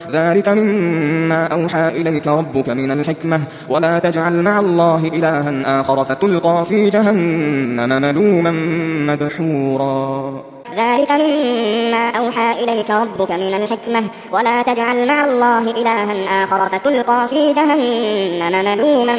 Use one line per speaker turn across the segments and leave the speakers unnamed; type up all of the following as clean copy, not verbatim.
ذلك مما أوحى إليك ربك من الحكمة ولا تجعل مع الله إلها آخر فتلقى في جهنم ملوما مدحورا
ذلك مما أوحى إليك ربك من الحكمة ولا تجعل مع الله إلها آخر فتلقى في جهنم ملوما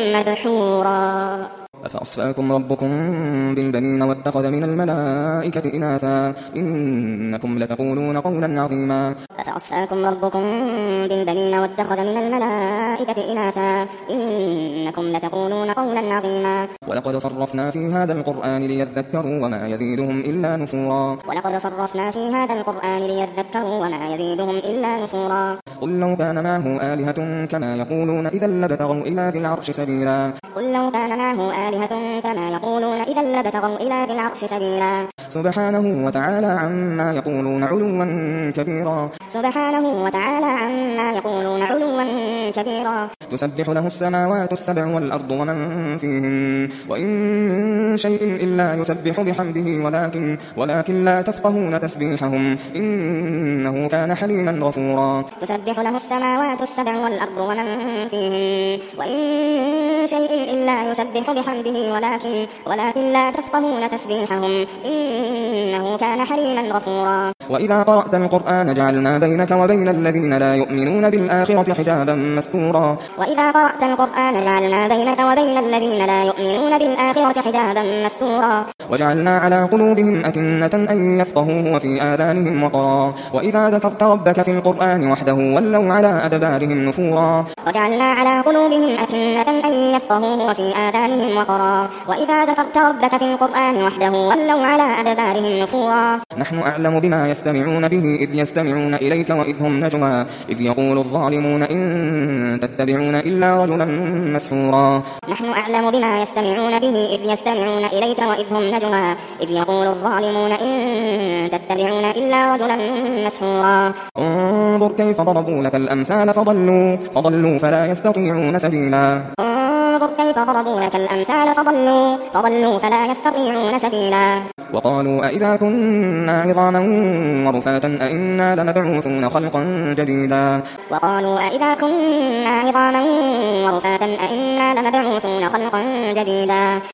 مدحورا
أفأصفاكم ربكم بالبنين واتخذ من الملائكة إناثا إنكم لتقولون قولا عظيما
أفأصفاكم ربكم بالبنين واتخذ من الملائكة إناثا إنكم لتقولون قولا عظيما
ولقد صرفنا في هذا القرآن ليذكروا وما يزيدهم إلا نفورا
ولقد صرفنا في هذا القرآن ليذكروا وما يزيدهم إلا نفورا
قل لو كان معه آلهة كما يقولون إذا لابتغوا إلى ذي العرش سبيلا
قل لو كان معه آلهة كما يقولون إذا لابتغوا إلى ذي العرش سبيلا
سبحانه وتعالى عما يقولون علوا كبيرا
سبحانه وتعالى عما يقولون علوا كبيرا
تسبح له السماوات السبع والأرض ومن فيهن وإن من شيء إلا يسبح بحمده ولكن لا تفقهون تسبيحهم إنه كان حليما غفورا
تسبح له السماوات السبع والأرض ومن فيهن وإن من شيء إلا يسبح بحمده ولكن لا تفقهون تسبيحهم إنه كان حليما غفورا
وإذا قرأت القرآن جعلنا بينك وبين الذين لا يؤمنون بالآخرة حجابا مستورا
وإذا قرأت القرآن جعلنا بينك وبين الذين لا يؤمنون بالآخرة حجابا مستورا
وجعلنا على قلوبهم أكنة أن يفقهوه وفي آذانهم وقرا وإذا ذكرت ربك في القرآن وحده ولوا على أدبارهم نفورا
وجعلنا على قلوبهم أكنة أن يفقهوه وفي آذانهم وقرا وإذا ذكرت ربك في القرآن وحده ولوا على أدبارهم نفورا
نحن أعلم بما يستمعون به إذ يستمعون إليك وإذ هم نجوى إذ يقول الظالمون إن تتبعون إلا رجلا مسحورا
نحن أعلم بما يستمعون به إذ يستمعون إليك وإذ هم نجوى إذ يقول الظالمون إن تتبعون إلا رجلا مسحورا
انظر كيف ضربوا لك الأمثال فضلوا فلا يستطيعون سبيلا
انظر كيف ضربوا لك الأمثال فضلوا فلا يستطيعون سبيلا
وقالوا أئذا كنا عظاما ورفاتا أئنا لمبعوثون خلقا جديدا
وقالوا أئذا كنا عظاما ورفاتا أئنا لمبعوثون خلقا جديدا